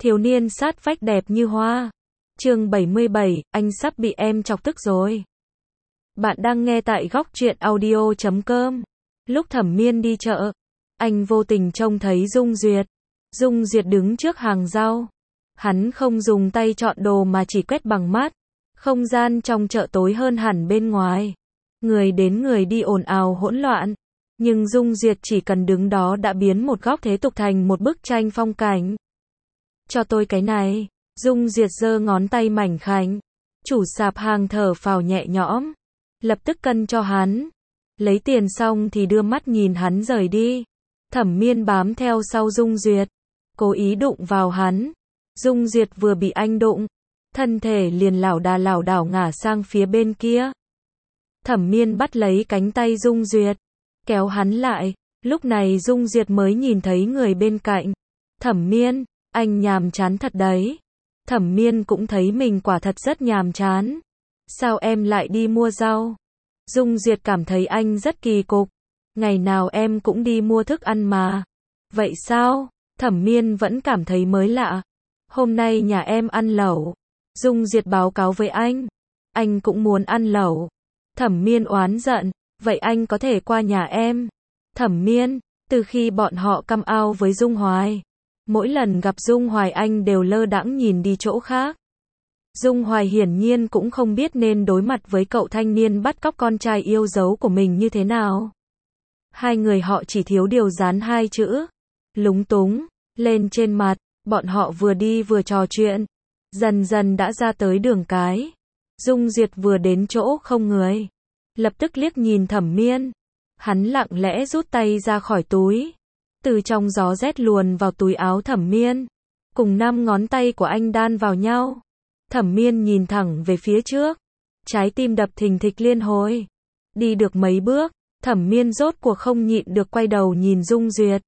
Thiếu niên sát vách đẹp như hoa. Chương 77, anh sắp bị em chọc tức rồi. Bạn đang nghe tại góc truyện audio.com. Lúc Thẩm Miên đi chợ, anh vô tình trông thấy Dung Duyệt. Dung Duyệt đứng trước hàng rau. Hắn không dùng tay chọn đồ mà chỉ quét bằng mắt. Không gian trong chợ tối hơn hẳn bên ngoài. Người đến người đi ồn ào hỗn loạn. Nhưng Dung Duyệt chỉ cần đứng đó đã biến một góc thế tục thành một bức tranh phong cảnh. Cho tôi cái này. Dung Duyệt giơ ngón tay mảnh khảnh. Chủ sạp hàng thở phào nhẹ nhõm. Lập tức cân cho hắn. Lấy tiền xong thì đưa mắt nhìn hắn rời đi. Thẩm Miên bám theo sau Dung Duyệt. Cố ý đụng vào hắn. Dung Duyệt vừa bị anh đụng. Thân thể liền lảo đảo ngả sang phía bên kia. Thẩm Miên bắt lấy cánh tay Dung Duyệt. Kéo hắn lại. Lúc này Dung Duyệt mới nhìn thấy người bên cạnh. Thẩm Miên, anh nhàm chán thật đấy. Thẩm Miên cũng thấy mình quả thật rất nhàm chán. Sao em lại đi mua rau? Dung Duyệt cảm thấy anh rất kỳ cục. Ngày nào em cũng đi mua thức ăn mà. Vậy sao? Thẩm Miên vẫn cảm thấy mới lạ. Hôm nay nhà em ăn lẩu. Dung Duyệt báo cáo với anh. Anh cũng muốn ăn lẩu. Thẩm Miên oán giận. Vậy anh có thể qua nhà em. Thẩm Miên, từ khi bọn họ căm ao với Dung Hoài. Mỗi lần gặp Dung Hoài anh đều lơ đãng nhìn đi chỗ khác. Dung Hoài hiển nhiên cũng không biết nên đối mặt với cậu thanh niên bắt cóc con trai yêu dấu của mình như thế nào. Hai người họ chỉ thiếu điều dán hai chữ. Lúng túng, lên trên mặt, bọn họ vừa đi vừa trò chuyện. Dần dần đã ra tới đường cái. Dung Duyệt vừa đến chỗ không người. Lập tức liếc nhìn Thẩm Miên. Hắn lặng lẽ rút tay ra khỏi túi. Từ trong gió rét luồn vào túi áo Thẩm Miên. Cùng 5 ngón tay của anh đan vào nhau. Thẩm Miên nhìn thẳng về phía trước. Trái tim đập thình thịch liên hồi. Đi được mấy bước, Thẩm Miên rốt cuộc không nhịn được quay đầu nhìn Dung Duyệt.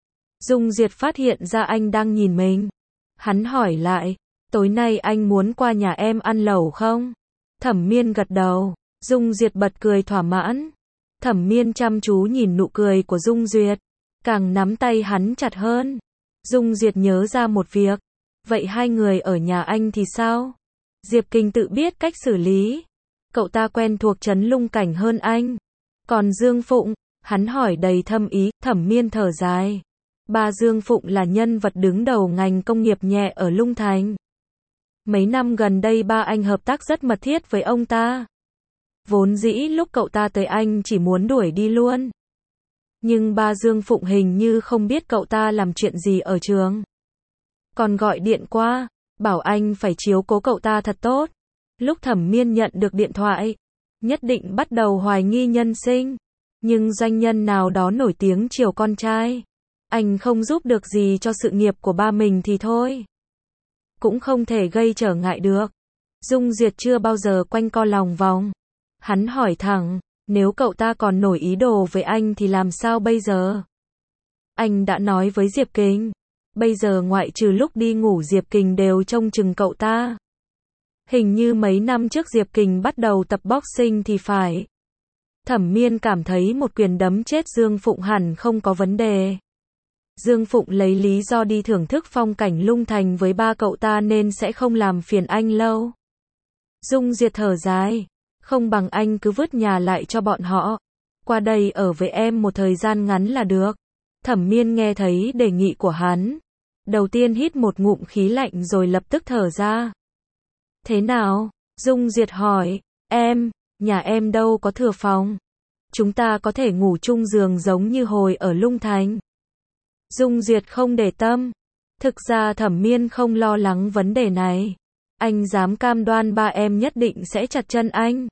Dung Duyệt phát hiện ra anh đang nhìn mình. Hắn hỏi lại, tối nay anh muốn qua nhà em ăn lẩu không? Thẩm Miên gật đầu. Dung Duyệt bật cười thỏa mãn. Thẩm Miên chăm chú nhìn nụ cười của Dung Duyệt. Càng nắm tay hắn chặt hơn. Dung Duyệt nhớ ra một việc. Vậy hai người ở nhà anh thì sao? Diệp Kình tự biết cách xử lý. Cậu ta quen thuộc trấn Lung Cảnh hơn anh. Còn Dương Phụng, hắn hỏi đầy thâm ý. Thẩm Miên thở dài. Ba Dương Phụng là nhân vật đứng đầu ngành công nghiệp nhẹ ở Lung Thành. Mấy năm gần đây ba anh hợp tác rất mật thiết với ông ta. Vốn dĩ lúc cậu ta tới anh chỉ muốn đuổi đi luôn. Nhưng ba Dương Phụng hình như không biết cậu ta làm chuyện gì ở trường. Còn gọi điện qua, bảo anh phải chiếu cố cậu ta thật tốt. Lúc Thẩm Miên nhận được điện thoại, nhất định bắt đầu hoài nghi nhân sinh. Nhưng doanh nhân nào đó nổi tiếng chiều con trai. Anh không giúp được gì cho sự nghiệp của ba mình thì thôi. Cũng không thể gây trở ngại được. Dung Duyệt chưa bao giờ quanh co lòng vòng. Hắn hỏi thẳng, nếu cậu ta còn nổi ý đồ với anh thì làm sao bây giờ? Anh đã nói với Diệp Kình. Bây giờ ngoại trừ lúc đi ngủ Diệp Kình đều trông chừng cậu ta. Hình như mấy năm trước Diệp Kình bắt đầu tập boxing thì phải. Thẩm Miên cảm thấy một quyền đấm chết Dương Phụng hẳn không có vấn đề. Dương Phụng lấy lý do đi thưởng thức phong cảnh Lung Thành với ba cậu ta nên sẽ không làm phiền anh lâu. Dung Duyệt thở dài. Không bằng anh cứ vứt nhà lại cho bọn họ. Qua đây ở với em một thời gian ngắn là được. Thẩm Miên nghe thấy đề nghị của hắn. Đầu tiên hít một ngụm khí lạnh rồi lập tức thở ra. Thế nào? Dung Duyệt hỏi. Nhà em đâu có thừa phòng. Chúng ta có thể ngủ chung giường giống như hồi ở Lung Thành. Dung Duyệt không để tâm. Thực ra Thẩm Miên không lo lắng vấn đề này. Anh dám cam đoan ba em nhất định sẽ chặt chân anh.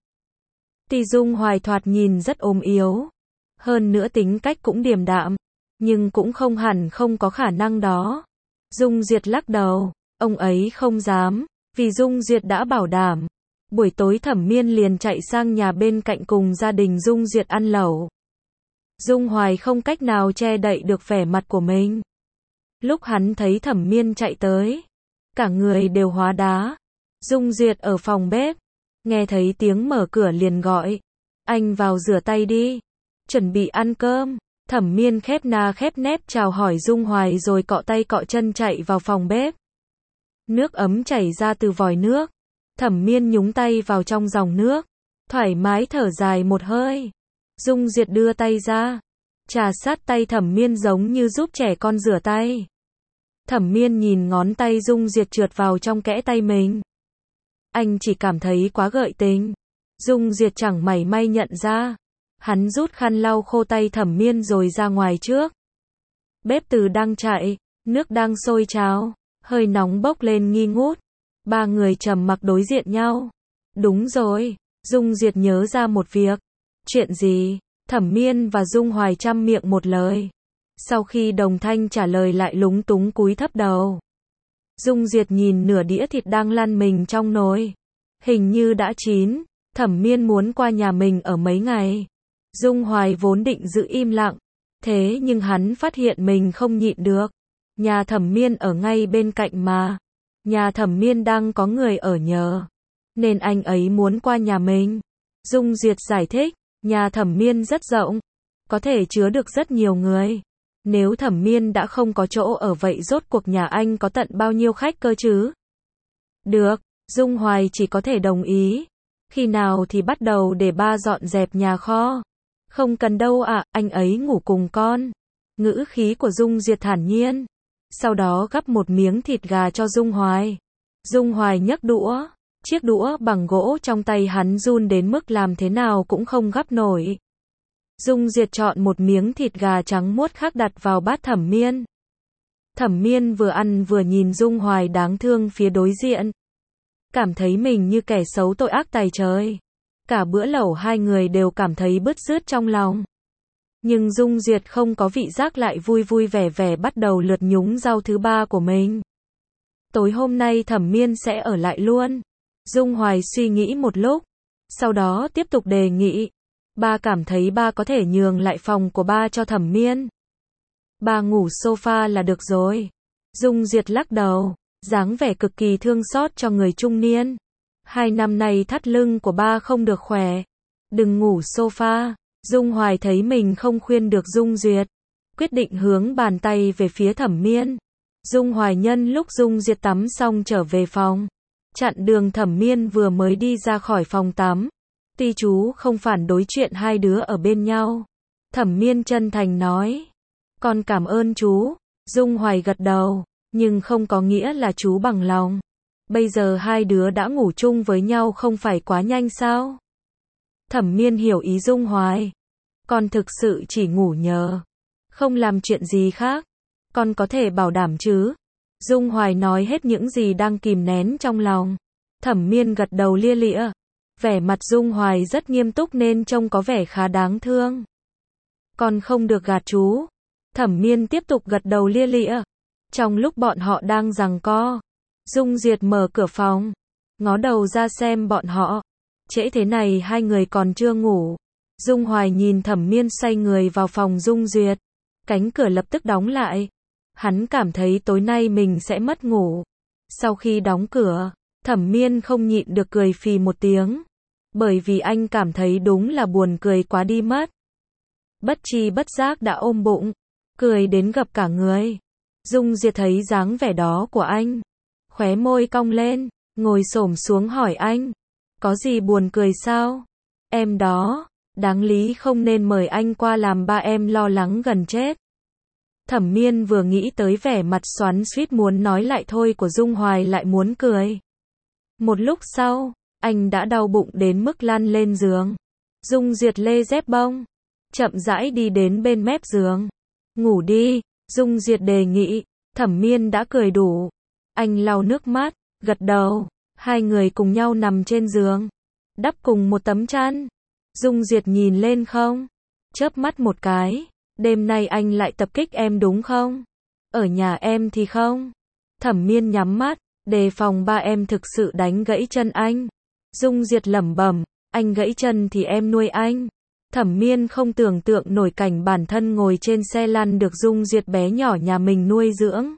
Tuy Dung Hoài thoạt nhìn rất ốm yếu. Hơn nữa tính cách cũng điềm đạm. Nhưng cũng không hẳn không có khả năng đó. Dung Duyệt lắc đầu. Ông ấy không dám. Vì Dung Duyệt đã bảo đảm. Buổi tối Thẩm Miên liền chạy sang nhà bên cạnh cùng gia đình Dung Duyệt ăn lẩu. Dung Hoài không cách nào che đậy được vẻ mặt của mình. Lúc hắn thấy Thẩm Miên chạy tới. Cả người đều hóa đá. Dung Duyệt ở phòng bếp. Nghe thấy tiếng mở cửa liền gọi. Anh vào rửa tay đi. Chuẩn bị ăn cơm. Thẩm Miên khép na khép nép chào hỏi Dung Hoài rồi cọ tay cọ chân chạy vào phòng bếp. Nước ấm chảy ra từ vòi nước. Thẩm Miên nhúng tay vào trong dòng nước, thoải mái thở dài một hơi. Dung Diệt đưa tay ra, trà sát tay Thẩm Miên giống như giúp trẻ con rửa tay. Thẩm Miên nhìn ngón tay Dung Diệt trượt vào trong kẽ tay mình. Anh chỉ cảm thấy quá gợi tình. Dung Diệt chẳng mảy may nhận ra. Hắn rút khăn lau khô tay Thẩm Miên rồi ra ngoài trước. Bếp từ đang chạy, nước đang sôi trào, hơi nóng bốc lên nghi ngút. Ba người trầm mặc đối diện nhau. Đúng rồi, Dung Diệt nhớ ra một việc. Chuyện gì? Thẩm Miên và Dung Hoài chăm miệng một lời. Sau khi Đồng Thanh trả lời lại lúng túng cúi thấp đầu. Dung Diệt nhìn nửa đĩa thịt đang lăn mình trong nồi. Hình như đã chín. Thẩm Miên muốn qua nhà mình ở mấy ngày. Dung Hoài vốn định giữ im lặng. Thế nhưng hắn phát hiện mình không nhịn được. Nhà Thẩm Miên ở ngay bên cạnh mà. Nhà Thẩm Miên đang có người ở nhờ. Nên anh ấy muốn qua nhà mình. Dung Diệt giải thích. Nhà Thẩm Miên rất rộng. Có thể chứa được rất nhiều người. Nếu Thẩm Miên đã không có chỗ ở vậy rốt cuộc nhà anh có tận bao nhiêu khách cơ chứ? Được, Dung Hoài chỉ có thể đồng ý. Khi nào thì bắt đầu để ba dọn dẹp nhà kho? Không cần đâu ạ, anh ấy ngủ cùng con. Ngữ khí của Dung Diệt thản nhiên. Sau đó gắp một miếng thịt gà cho Dung Hoài. Dung Hoài nhấc đũa. Chiếc đũa bằng gỗ trong tay hắn run đến mức làm thế nào cũng không gắp nổi. Dung Diệt chọn một miếng thịt gà trắng muốt khác đặt vào bát Thẩm Miên. Thẩm Miên vừa ăn vừa nhìn Dung Hoài đáng thương phía đối diện. Cảm thấy mình như kẻ xấu tội ác tày trời. Cả bữa lẩu hai người đều cảm thấy bứt rứt trong lòng. Nhưng Dung Diệt không có vị giác lại vui vui vẻ vẻ bắt đầu lượt nhúng rau thứ ba của mình. Tối hôm nay Thẩm Miên sẽ ở lại luôn. Dung Hoài suy nghĩ một lúc. Sau đó tiếp tục đề nghị. Ba cảm thấy ba có thể nhường lại phòng của ba cho Thẩm Miên. Ba ngủ sofa là được rồi. Dung Diệt lắc đầu, dáng vẻ cực kỳ thương xót cho người trung niên. 2 năm nay thắt lưng của ba không được khỏe. Đừng ngủ sofa. Dung Hoài thấy mình không khuyên được Dung Diệt. Quyết định hướng bàn tay về phía Thẩm Miên. Dung Hoài nhân lúc Dung Diệt tắm xong trở về phòng. Chặn đường Thẩm Miên vừa mới đi ra khỏi phòng tắm. Tuy chú không phản đối chuyện hai đứa ở bên nhau. Thẩm Miên chân thành nói. Con cảm ơn chú. Dung Hoài gật đầu. Nhưng không có nghĩa là chú bằng lòng. Bây giờ hai đứa đã ngủ chung với nhau không phải quá nhanh sao? Thẩm Miên hiểu ý Dung Hoài. Con thực sự chỉ ngủ nhờ. Không làm chuyện gì khác. Con có thể bảo đảm chứ? Dung Hoài nói hết những gì đang kìm nén trong lòng. Thẩm Miên gật đầu lia lịa. Vẻ mặt Dung Hoài rất nghiêm túc nên trông có vẻ khá đáng thương. Con không được gạt chú. Thẩm Miên tiếp tục gật đầu lia lịa. Trong lúc bọn họ đang giằng co, Dung Diệt mở cửa phòng, ngó đầu ra xem bọn họ. Trễ thế này hai người còn chưa ngủ. Dung Hoài nhìn Thẩm Miên xoay người vào phòng Dung Diệt. Cánh cửa lập tức đóng lại. Hắn cảm thấy tối nay mình sẽ mất ngủ. Sau khi đóng cửa, Thẩm Miên không nhịn được cười phì một tiếng. Bởi vì anh cảm thấy đúng là buồn cười quá đi mất. Bất tri bất giác đã ôm bụng, cười đến gập cả người. Dung Diệt thấy dáng vẻ đó của anh, khóe môi cong lên, ngồi xổm xuống hỏi anh. Có gì buồn cười sao? Em đó, đáng lý không nên mời anh qua làm ba em lo lắng gần chết. Thẩm Miên vừa nghĩ tới vẻ mặt xoắn xuýt muốn nói lại thôi của Dung Hoài lại muốn cười. Một lúc sau, anh đã đau bụng đến mức lăn lên giường. Dung Diệt lê dép bông, chậm rãi đi đến bên mép giường. Ngủ đi, Dung Diệt đề nghị. Thẩm Miên đã cười đủ. Anh lau nước mắt, gật đầu. Hai người cùng nhau nằm trên giường, đắp cùng một tấm chăn. Dung Diệt nhìn lên không, chớp mắt một cái. Đêm nay anh lại tập kích em đúng không? Ở nhà em thì không. Thẩm Miên nhắm mắt, đề phòng ba em thực sự đánh gãy chân anh. Dung Diệt lẩm bẩm, anh gãy chân thì em nuôi anh. Thẩm Miên không tưởng tượng nổi cảnh bản thân ngồi trên xe lăn được Dung Diệt bé nhỏ nhà mình nuôi dưỡng,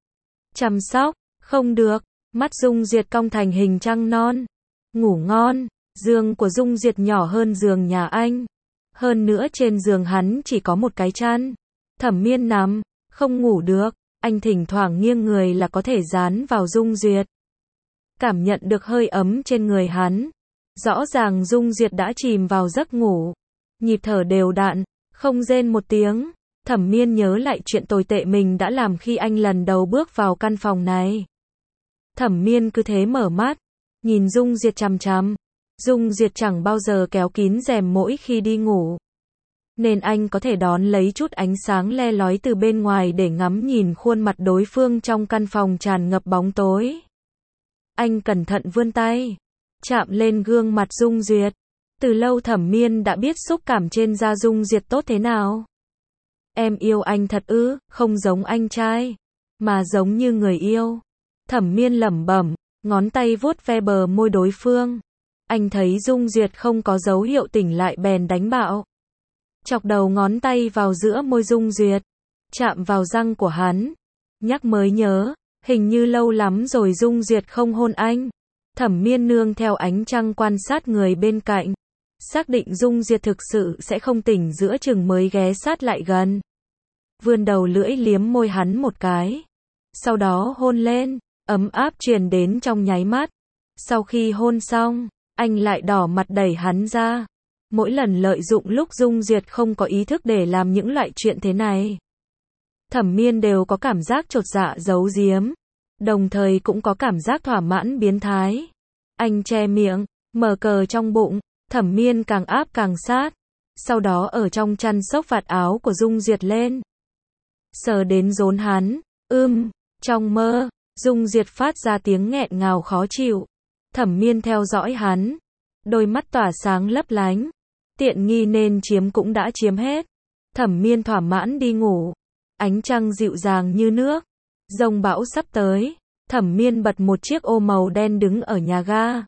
chăm sóc. Không được, mắt Dung Diệt cong thành hình trăng non. Ngủ ngon. Giường của Dung Diệt nhỏ hơn giường nhà anh. Hơn nữa trên giường hắn chỉ có một cái chăn. Thẩm Miên nằm, không ngủ được. Anh thỉnh thoảng nghiêng người là có thể dán vào Dung Duyệt. Cảm nhận được hơi ấm trên người hắn. Rõ ràng Dung Duyệt đã chìm vào giấc ngủ. Nhịp thở đều đặn, không rên một tiếng. Thẩm Miên nhớ lại chuyện tồi tệ mình đã làm khi anh lần đầu bước vào căn phòng này. Thẩm Miên cứ thế mở mắt, nhìn Dung Duyệt chằm chằm. Dung Duyệt chẳng bao giờ kéo kín rèm mỗi khi đi ngủ. Nên anh có thể đón lấy chút ánh sáng le lói từ bên ngoài để ngắm nhìn khuôn mặt đối phương trong căn phòng tràn ngập bóng tối. Anh cẩn thận vươn tay, chạm lên gương mặt Dung Duyệt. Từ lâu Thẩm Miên đã biết xúc cảm trên da Dung Duyệt tốt thế nào. Em yêu anh thật ư, không giống anh trai, mà giống như người yêu. Thẩm Miên lẩm bẩm, ngón tay vuốt ve bờ môi đối phương. Anh thấy Dung Duyệt không có dấu hiệu tỉnh lại bèn đánh bạo. Chọc đầu ngón tay vào giữa môi Dung Duyệt, chạm vào răng của hắn. Nhắc mới nhớ, hình như lâu lắm rồi Dung Duyệt không hôn anh. Thẩm Miên nương theo ánh trăng quan sát người bên cạnh. Xác định Dung Duyệt thực sự sẽ không tỉnh giữa chừng mới ghé sát lại gần. Vươn đầu lưỡi liếm môi hắn một cái. Sau đó hôn lên, ấm áp truyền đến trong nháy mắt. Sau khi hôn xong, anh lại đỏ mặt đẩy hắn ra. Mỗi lần lợi dụng lúc Dung Duyệt không có ý thức để làm những loại chuyện thế này. Thẩm Miên đều có cảm giác chột dạ giấu giếm. Đồng thời cũng có cảm giác thỏa mãn biến thái. Anh che miệng, mở cờ trong bụng. Thẩm Miên càng áp càng sát. Sau đó ở trong chăn xốc vạt áo của Dung Duyệt lên. Sờ đến rốn hắn. Trong mơ, Dung Duyệt phát ra tiếng nghẹn ngào khó chịu. Thẩm Miên theo dõi hắn. Đôi mắt tỏa sáng lấp lánh. Tiện nghi nên chiếm cũng đã chiếm hết. Thẩm Miên thỏa mãn đi ngủ. Ánh trăng dịu dàng như nước. Giông bão sắp tới. Thẩm Miên bật một chiếc ô màu đen đứng ở nhà ga.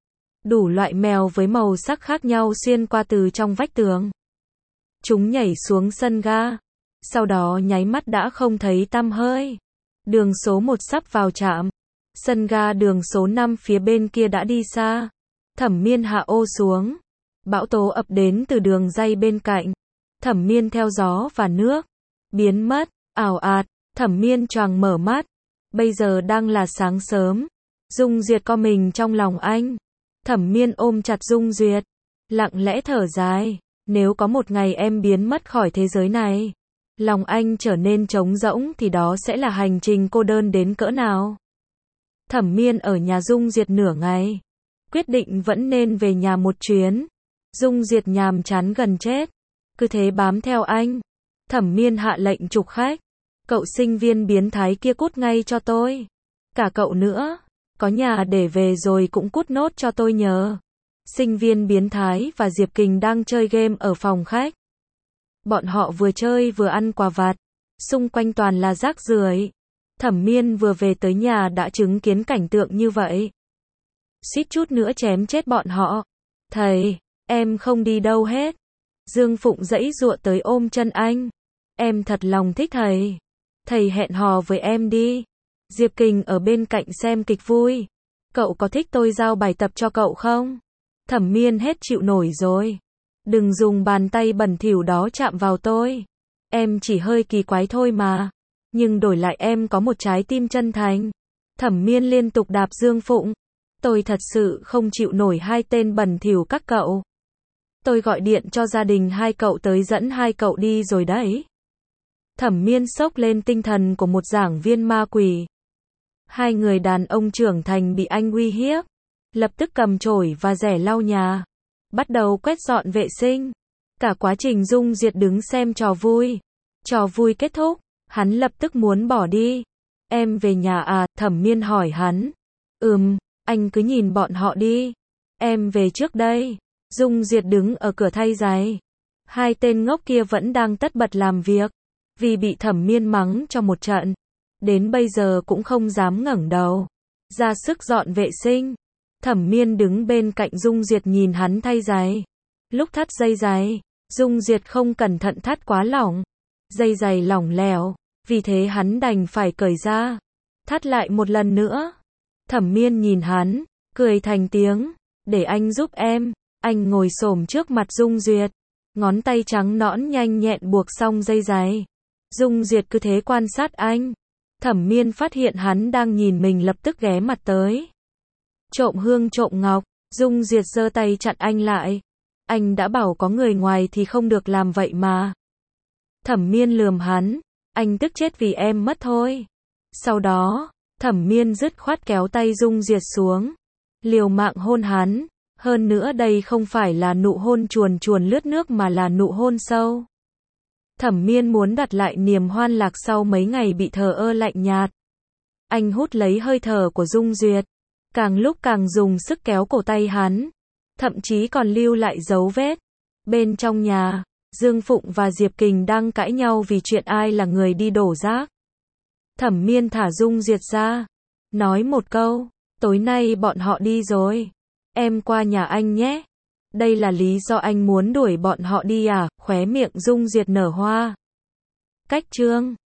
Đủ loại mèo với màu sắc khác nhau xuyên qua từ trong vách tường. Chúng nhảy xuống sân ga. Sau đó nháy mắt đã không thấy tăm hơi. Đường số 1 sắp vào trạm. Sân ga đường số 5 phía bên kia đã đi xa. Thẩm Miên hạ ô xuống. Bão tố ập đến từ đường ray bên cạnh. Thẩm Miên theo gió và nước. Biến mất, ảo ạt. Thẩm Miên choàng mở mắt. Bây giờ đang là sáng sớm. Dung Duyệt co mình trong lòng anh. Thẩm Miên ôm chặt Dung Duyệt. Lặng lẽ thở dài. Nếu có một ngày em biến mất khỏi thế giới này, lòng anh trở nên trống rỗng thì đó sẽ là hành trình cô đơn đến cỡ nào. Thẩm Miên ở nhà Dung Duyệt nửa ngày. Quyết định vẫn nên về nhà một chuyến. Dung Duyệt nhàm chán gần chết. Cứ thế bám theo anh. Thẩm Miên hạ lệnh trục khách. Cậu sinh viên biến thái kia cút ngay cho tôi. Cả cậu nữa. Có nhà để về rồi cũng cút nốt cho tôi nhờ. Sinh viên biến thái và Diệp Kình đang chơi game ở phòng khách. Bọn họ vừa chơi vừa ăn quà vặt. Xung quanh toàn là rác rưởi. Thẩm Miên vừa về tới nhà đã chứng kiến cảnh tượng như vậy. Suýt chút nữa chém chết bọn họ. Thầy, em không đi đâu hết. Dương Phụng giãy giụa tới ôm chân anh. Em thật lòng thích thầy. Thầy hẹn hò với em đi. Diệp Kình ở bên cạnh xem kịch vui. Cậu có thích tôi giao bài tập cho cậu không? Thẩm Miên hết chịu nổi rồi. Đừng dùng bàn tay bẩn thỉu đó chạm vào tôi. Em chỉ hơi kỳ quái thôi mà. Nhưng đổi lại em có một trái tim chân thành. Thẩm Miên liên tục đạp Dương Phụng. Tôi thật sự không chịu nổi hai tên bẩn thỉu các cậu. Tôi gọi điện cho gia đình hai cậu tới dẫn hai cậu đi rồi đấy. Thẩm Miên sốc lên tinh thần của một giảng viên ma quỷ. Hai người đàn ông trưởng thành bị anh uy hiếp. Lập tức cầm chổi và rẻ lau nhà. Bắt đầu quét dọn vệ sinh. Cả quá trình Dung Duyệt đứng xem trò vui. Trò vui kết thúc, hắn lập tức muốn bỏ đi. Em về nhà à? Thẩm Miên hỏi hắn. Anh cứ nhìn bọn họ đi. Em về trước đây. Dung Duyệt đứng ở cửa thay giày. Hai tên ngốc kia vẫn đang tất bật làm việc. Vì bị Thẩm Miên mắng cho một trận. Đến bây giờ cũng không dám ngẩng đầu. Ra sức dọn vệ sinh. Thẩm Miên đứng bên cạnh Dung Duyệt nhìn hắn thay giày. Lúc thắt dây giày, Dung Duyệt không cẩn thận thắt quá lỏng. Dây giày lỏng lẻo, vì thế hắn đành phải cởi ra. Thắt lại một lần nữa. Thẩm Miên nhìn hắn, cười thành tiếng. Để anh giúp em. Anh ngồi xổm trước mặt Dung Duyệt. Ngón tay trắng nõn nhanh nhẹn buộc xong dây giày. Dung Duyệt cứ thế quan sát anh. Thẩm Miên phát hiện hắn đang nhìn mình lập tức ghé mặt tới. Trộm hương trộm ngọc, Dung Duyệt giơ tay chặn anh lại. Anh đã bảo có người ngoài thì không được làm vậy mà. Thẩm Miên lườm hắn, anh tức chết vì em mất thôi. Sau đó, Thẩm Miên dứt khoát kéo tay Dung Duyệt xuống, liều mạng hôn hắn, hơn nữa đây không phải là nụ hôn chuồn chuồn lướt nước mà là nụ hôn sâu. Thẩm Miên muốn đặt lại niềm hoan lạc sau mấy ngày bị thờ ơ lạnh nhạt. Anh hút lấy hơi thở của Dung Duyệt, càng lúc càng dùng sức kéo cổ tay hắn, thậm chí còn lưu lại dấu vết. Bên trong nhà, Dương Phụng và Diệp Kình đang cãi nhau vì chuyện ai là người đi đổ rác. Thẩm Miên thả Dung Duyệt ra, nói một câu, tối nay bọn họ đi rồi, em qua nhà anh nhé. Đây là lý do anh muốn đuổi bọn họ đi à? Khóe miệng Dung Duyệt nở hoa. Cách chương